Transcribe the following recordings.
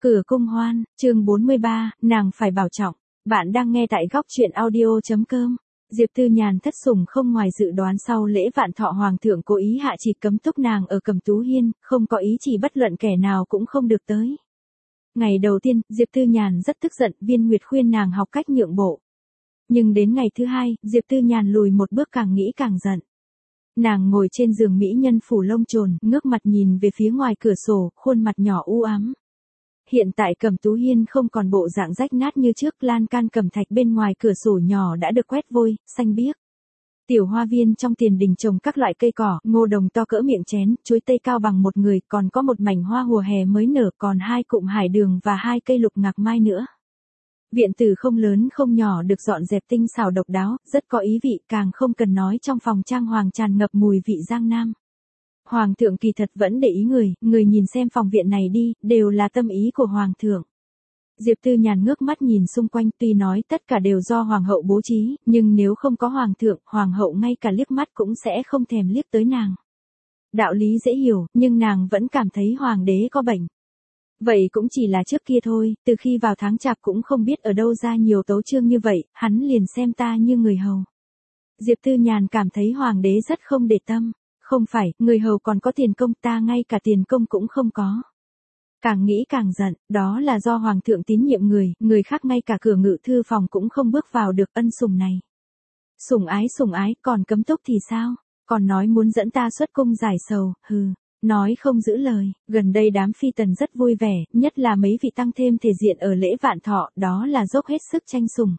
Cửa cung hoan, chương 43, nàng phải bảo trọng. Bạn đang nghe tại góc truyện audio.com. Diệp Tư Nhàn thất sủng không ngoài dự đoán, sau lễ vạn thọ hoàng thượng cố ý hạ chỉ cấm túc nàng ở Cẩm Tú Hiên, không có ý chỉ bất luận kẻ nào cũng không được tới. Ngày đầu tiên, Diệp Tư Nhàn rất tức giận, Viên Nguyệt khuyên nàng học cách nhượng bộ. Nhưng đến ngày thứ hai, Diệp Tư Nhàn lùi một bước, càng nghĩ càng giận. Nàng ngồi trên giường mỹ nhân phủ lông chồn, ngước mặt nhìn về phía ngoài cửa sổ, khuôn mặt nhỏ u ám. Hiện tại Cẩm Tú Hiên không còn bộ dạng rách nát như trước, lan can cẩm thạch bên ngoài cửa sổ nhỏ đã được quét vôi, xanh biếc. Tiểu hoa viên trong tiền đình trồng các loại cây cỏ, ngô đồng to cỡ miệng chén, chuối tây cao bằng một người, còn có một mảnh hoa hùa hè mới nở, còn 2 cụm hải đường và 2 cây lục ngạc mai nữa. Viện tử không lớn không nhỏ được dọn dẹp tinh xảo độc đáo, rất có ý vị, càng không cần nói trong phòng trang hoàng tràn ngập mùi vị Giang Nam. Hoàng thượng kỳ thật vẫn để ý người nhìn xem phòng viện này đi, đều là tâm ý của Hoàng thượng. Diệp Tư Nhàn ngước mắt nhìn xung quanh, tuy nói tất cả đều do Hoàng hậu bố trí, nhưng nếu không có Hoàng thượng, Hoàng hậu ngay cả liếc mắt cũng sẽ không thèm liếc tới nàng. Đạo lý dễ hiểu, nhưng nàng vẫn cảm thấy Hoàng đế có bệnh. Vậy cũng chỉ là trước kia thôi, từ khi vào tháng chạp cũng không biết ở đâu ra nhiều tấu chương như vậy, hắn liền xem ta như người hầu. Diệp Tư Nhàn cảm thấy Hoàng đế rất không để tâm. Không phải, người hầu còn có tiền công, ta ngay cả tiền công cũng không có. Càng nghĩ càng giận, đó là do Hoàng thượng tín nhiệm người khác ngay cả cửa ngự thư phòng cũng không bước vào được, ân sủng này. Sủng ái, còn cấm túc thì sao? Còn nói muốn dẫn ta xuất cung giải sầu, hừ, nói không giữ lời. Gần đây đám phi tần rất vui vẻ, nhất là mấy vị tăng thêm thể diện ở lễ vạn thọ, đó là dốc hết sức tranh sủng.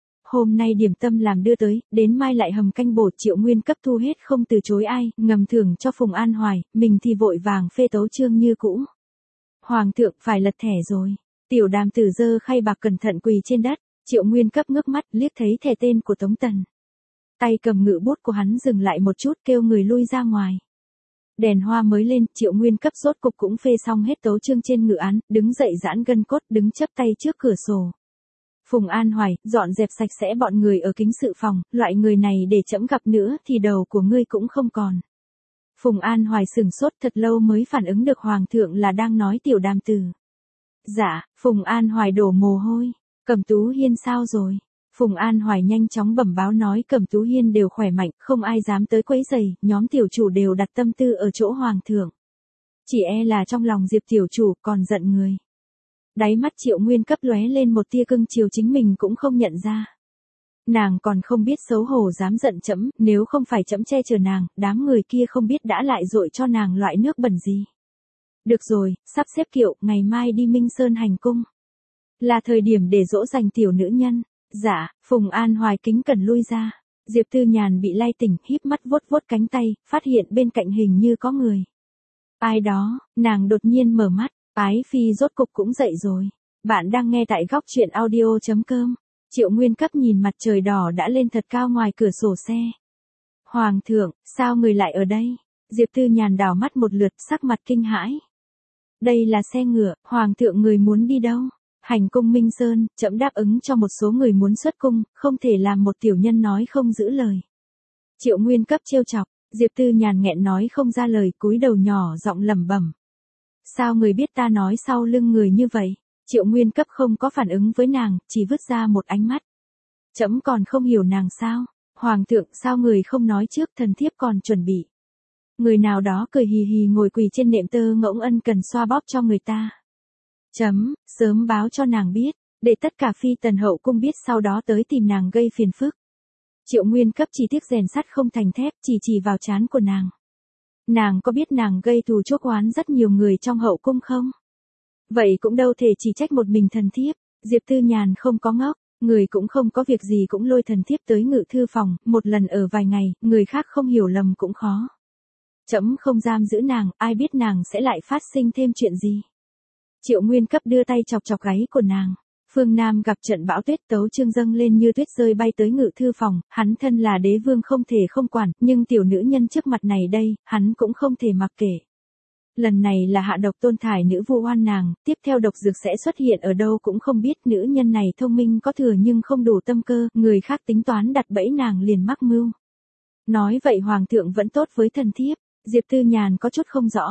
Hôm nay điểm tâm làm đưa tới, đến mai lại hầm canh bột, Triệu Nguyên cấp thu hết không từ chối ai, ngầm thưởng cho Phùng An Hoài, mình thì vội vàng phê tấu chương như cũ. Hoàng thượng phải lật thẻ rồi. Tiểu Đàm Tử giơ khay bạc cẩn thận quỳ trên đất, Triệu Nguyên cấp ngước mắt liếc thấy thẻ tên của Tống Tần. Tay cầm ngự bút của hắn dừng lại một chút, kêu người lui ra ngoài. Đèn hoa mới lên, Triệu Nguyên cấp rốt cục cũng phê xong hết tấu chương trên ngự án, đứng dậy giãn gân cốt, đứng chắp tay trước cửa sổ. Phùng An Hoài, dọn dẹp sạch sẽ bọn người ở kính sự phòng, loại người này để trẫm gặp nữa thì đầu của ngươi cũng không còn. Phùng An Hoài sửng sốt thật lâu mới phản ứng được Hoàng thượng là đang nói Tiểu Đàm Tử. Dạ, Phùng An Hoài đổ mồ hôi. Cẩm Tú Hiên sao rồi? Phùng An Hoài nhanh chóng bẩm báo nói Cẩm Tú Hiên đều khỏe mạnh, không ai dám tới quấy rầy, nhóm tiểu chủ đều đặt tâm tư ở chỗ Hoàng thượng. Chỉ e là trong lòng Diệp tiểu chủ còn giận người. Đáy mắt Triệu Nguyên cấp lóe lên một tia cưng chiều, chính mình cũng không nhận ra. Nàng còn không biết xấu hổ dám giận trẫm, nếu không phải trẫm che chở nàng, đám người kia không biết đã lại dội cho nàng loại nước bẩn gì. Được rồi, sắp xếp kiệu, ngày mai đi Minh Sơn hành cung. Là thời điểm để dỗ dành tiểu nữ nhân. Dạ, Phùng An Hoài kính cẩn lui ra. Diệp Tư Nhàn bị lay tỉnh, híp mắt vuốt vuốt cánh tay, phát hiện bên cạnh hình như có người. Ai đó, nàng đột nhiên mở mắt. Ái phi rốt cục cũng dậy rồi. Bạn đang nghe tại góc truyện audio.com. Triệu Nguyên cấp nhìn mặt trời đỏ đã lên thật cao ngoài cửa sổ xe. Hoàng thượng, sao người lại ở đây? Diệp Tư Nhàn đảo mắt một lượt, sắc mặt kinh hãi. Đây là xe ngựa, Hoàng thượng người muốn đi đâu? Hành cung Minh Sơn, trẫm đáp ứng cho một số người muốn xuất cung, không thể làm một tiểu nhân nói không giữ lời. Triệu Nguyên cấp trêu chọc, Diệp Tư Nhàn nghẹn nói không ra lời, cúi đầu nhỏ giọng lẩm bẩm. Sao người biết ta nói sau lưng người như vậy? Triệu Nguyên cấp không có phản ứng với nàng, chỉ vứt ra một ánh mắt. Trẫm còn không hiểu nàng sao? Hoàng thượng, sao người không nói trước, thần thiếp còn chuẩn bị. Người nào đó cười hì hì ngồi quỳ trên nệm tơ ngỗng ân cần xoa bóp cho người ta. Sớm báo cho nàng biết, để tất cả phi tần hậu cung biết, sau đó tới tìm nàng gây phiền phức. Triệu Nguyên cấp chỉ tiếc rèn sắt không thành thép, chỉ vào trán của nàng. Nàng có biết nàng gây thù chuốc oán rất nhiều người trong hậu cung không? Vậy cũng đâu thể chỉ trách một mình thần thiếp. Diệp Tư Nhàn không có ngốc, người cũng không có việc gì cũng lôi thần thiếp tới ngự thư phòng, một lần ở vài ngày, người khác không hiểu lầm cũng khó. Trẫm không giam giữ nàng, ai biết nàng sẽ lại phát sinh thêm chuyện gì. Triệu Nguyên cấp đưa tay chọc chọc gáy của nàng. Phương Nam gặp trận bão tuyết, tấu chương dâng lên như tuyết rơi bay tới ngự thư phòng, hắn thân là đế vương không thể không quản, nhưng tiểu nữ nhân trước mặt này đây, hắn cũng không thể mặc kệ. Lần này là hạ độc tôn thải nữ vu oan nàng, tiếp theo độc dược sẽ xuất hiện ở đâu cũng không biết, nữ nhân này thông minh có thừa nhưng không đủ tâm cơ, người khác tính toán đặt bẫy nàng liền mắc mưu. Nói vậy Hoàng thượng vẫn tốt với thần thiếp, Diệp Tư Nhàn có chút không rõ.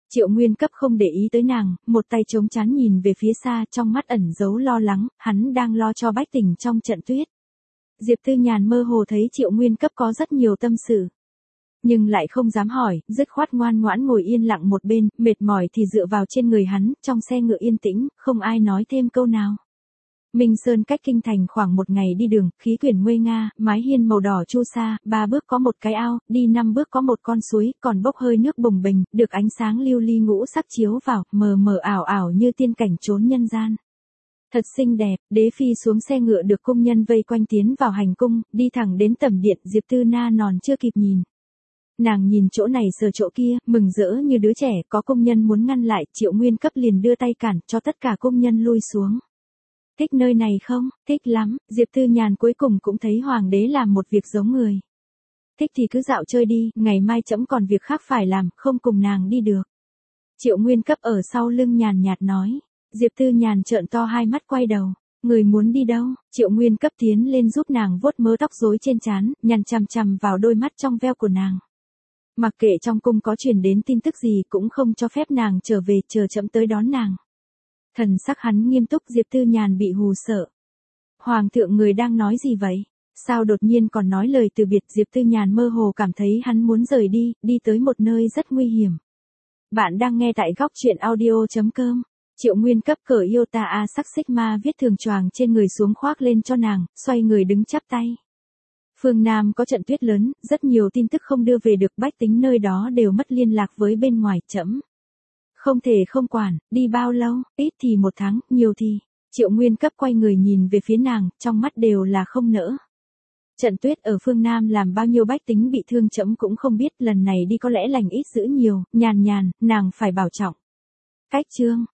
Triệu Nguyên Cấp không để ý tới nàng, một tay chống trán nhìn về phía xa, trong mắt ẩn giấu lo lắng, hắn đang lo cho Bách Tình trong trận tuyết. Diệp Tư Nhàn mơ hồ thấy Triệu Nguyên Cấp có rất nhiều tâm sự, nhưng lại không dám hỏi, dứt khoát ngoan ngoãn ngồi yên lặng một bên, mệt mỏi thì dựa vào trên người hắn, trong xe ngựa yên tĩnh, không ai nói thêm câu nào. Minh Sơn cách kinh thành khoảng 1 ngày đi đường, khí quyển nguê nga, mái hiên màu đỏ chu sa, 3 bước có một cái ao, đi 5 bước có một con suối, còn bốc hơi nước bồng bềnh, được ánh sáng lưu ly ngũ sắc chiếu vào, mờ mờ ảo ảo như tiên cảnh trốn nhân gian. Thật xinh đẹp, đế phi xuống xe ngựa được cung nhân vây quanh tiến vào hành cung, đi thẳng đến tẩm điện, Diệp Tư Na nòn chưa kịp nhìn. Nàng nhìn chỗ này sờ chỗ kia, mừng rỡ như đứa trẻ, có công nhân muốn ngăn lại, Triệu Nguyên Cấp liền đưa tay cản, cho tất cả công nhân lui xuống. Thích nơi này không? Thích lắm, Diệp Tư Nhàn cuối cùng cũng thấy hoàng đế làm một việc giống người. Thích thì cứ dạo chơi đi, ngày mai trẫm còn việc khác phải làm, không cùng nàng đi được. Triệu Nguyên Cấp ở sau lưng nhàn nhạt nói. Diệp Tư Nhàn trợn to hai mắt quay đầu. Người muốn đi đâu? Triệu Nguyên Cấp tiến lên giúp nàng vuốt mớ tóc rối trên trán, nhằn chằm chằm vào đôi mắt trong veo của nàng. Mặc kệ trong cung có truyền đến tin tức gì cũng không cho phép nàng trở về, chờ trẫm tới đón nàng. Thần sắc hắn nghiêm túc, Diệp Tư Nhàn bị hù sợ. Hoàng thượng, người đang nói gì vậy? Sao đột nhiên còn nói lời từ biệt? Diệp Tư Nhàn mơ hồ cảm thấy hắn muốn rời đi, đi tới một nơi rất nguy hiểm. Bạn đang nghe tại góc truyện audio.com. Triệu Nguyên Cấp cởi yêu tà a sắc xích ma viết thường choàng trên người xuống khoác lên cho nàng, xoay người đứng chắp tay. Phương Nam có trận tuyết lớn, rất nhiều tin tức không đưa về được, bách tính nơi đó đều mất liên lạc với bên ngoài, trẫm không thể không quản. Đi bao lâu? Ít thì 1 tháng, nhiều thì. Triệu Nguyên Cấp quay người nhìn về phía nàng, trong mắt đều là không nỡ. Trận tuyết ở phương Nam làm bao nhiêu bách tính bị thương trẫm cũng không biết, lần này đi có lẽ lành ít dữ nhiều, nhàn, nàng phải bảo trọng. Cách chương